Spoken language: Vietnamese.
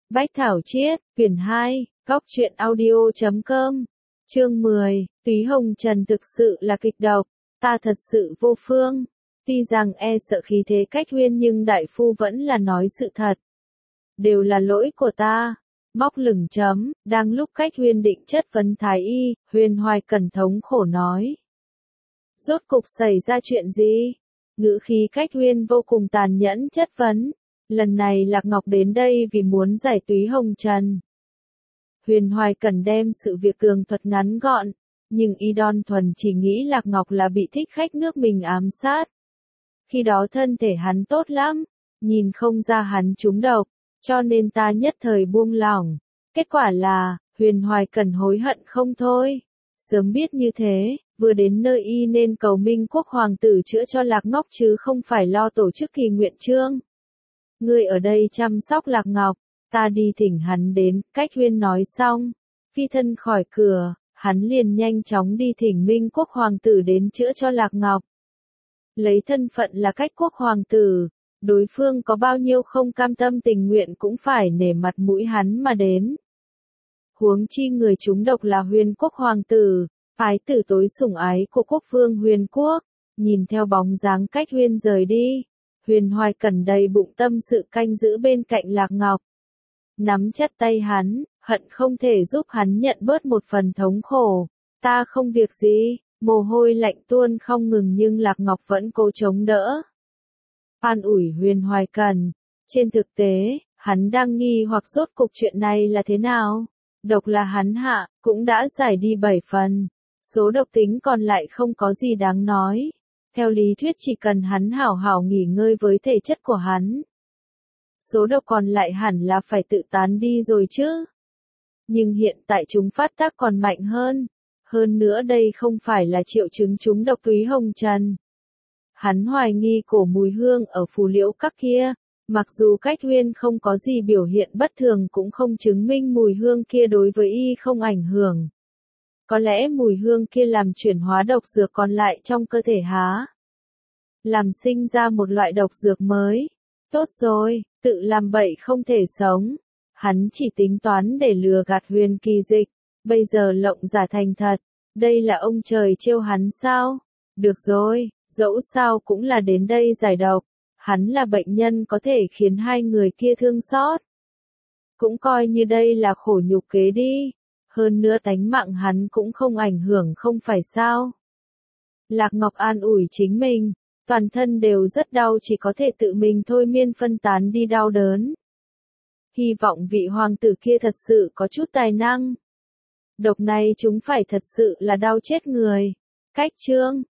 Bách Thảo Chiết, quyển 2, Góc truyện audio.com, chương 10, Túy Hồng Trần thực sự là kịch độc, ta thật sự vô phương. Tuy rằng e sợ khí thế Cách Huyên nhưng đại phu vẫn là nói sự thật. Đều là lỗi của ta. Móc lửng chấm, đang lúc Cách Huyên định chất vấn Thái Y, Huyền Hoài Cẩn thống khổ nói. Rốt cục xảy ra chuyện gì? Ngữ khí Cách Huyên vô cùng tàn nhẫn chất vấn. Lần này Lạc Ngọc đến đây vì muốn giải Túy Hồng Trần. Huyền Hoài Cẩn đem sự việc tường thuật ngắn gọn, nhưng Y Đoan Thuần chỉ nghĩ Lạc Ngọc là bị thích khách nước mình ám sát. Khi đó thân thể hắn tốt lắm, nhìn không ra hắn trúng độc, cho nên ta nhất thời buông lỏng. Kết quả là, Huyền Hoài Cẩn hối hận không thôi. Sớm biết như thế, vừa đến nơi y nên cầu Minh Quốc Hoàng tử chữa cho Lạc Ngọc chứ không phải lo tổ chức kỳ nguyện chương. Ngươi ở đây chăm sóc Lạc Ngọc, ta đi thỉnh hắn đến, Cách Huyên nói xong. Phi thân khỏi cửa, hắn liền nhanh chóng đi thỉnh Minh Quốc Hoàng tử đến chữa cho Lạc Ngọc. Lấy thân phận là Cách Quốc Hoàng tử, đối phương có bao nhiêu không cam tâm tình nguyện cũng phải nể mặt mũi hắn mà đến. Huống chi người trúng độc là Huyền Quốc Hoàng tử, ái tử tối sủng ái của quốc vương Huyền Quốc. Nhìn theo bóng dáng Cách Huyên rời đi, Huyền Hoài Cẩn đầy bụng tâm sự canh giữ bên cạnh Lạc Ngọc. Nắm chặt tay hắn, hận không thể giúp hắn nhận bớt một phần thống khổ. Ta không việc gì, mồ hôi lạnh tuôn không ngừng nhưng Lạc Ngọc vẫn cố chống đỡ. An ủi Huyền Hoài Cẩn, trên thực tế, hắn đang nghi hoặc rốt cục chuyện này là thế nào. Độc là hắn hạ, cũng đã giải đi 7 phần. Số độc tính còn lại không có gì đáng nói. Theo lý thuyết chỉ cần hắn hảo hảo nghỉ ngơi với thể chất của hắn. Số độc còn lại hẳn là phải tự tán đi rồi chứ. Nhưng hiện tại chúng phát tác còn mạnh hơn. Hơn nữa đây không phải là triệu chứng trúng độc Túy Hồng Trần. Hắn hoài nghi cổ mùi hương ở phù liễu các kia. Mặc dù Cách Huyên không có gì biểu hiện bất thường cũng không chứng minh mùi hương kia đối với y không ảnh hưởng. Có lẽ mùi hương kia làm chuyển hóa độc dược còn lại trong cơ thể há. Làm sinh ra một loại độc dược mới. Tốt rồi, tự làm bậy không thể sống. Hắn chỉ tính toán để lừa gạt Huyền Kỳ Dịch. Bây giờ lộng giả thành thật. Đây là ông trời trêu hắn sao? Được rồi, dẫu sao cũng là đến đây giải độc. Hắn là bệnh nhân có thể khiến hai người kia thương xót. Cũng coi như đây là khổ nhục kế đi. Hơn nữa tánh mạng hắn cũng không ảnh hưởng không phải sao. Lạc Ngọc an ủi chính mình. Toàn thân đều rất đau chỉ có thể tự mình thôi miên phân tán đi đau đớn. Hy vọng vị hoàng tử kia thật sự có chút tài năng. Độc này chúng phải thật sự là đau chết người. Cách chương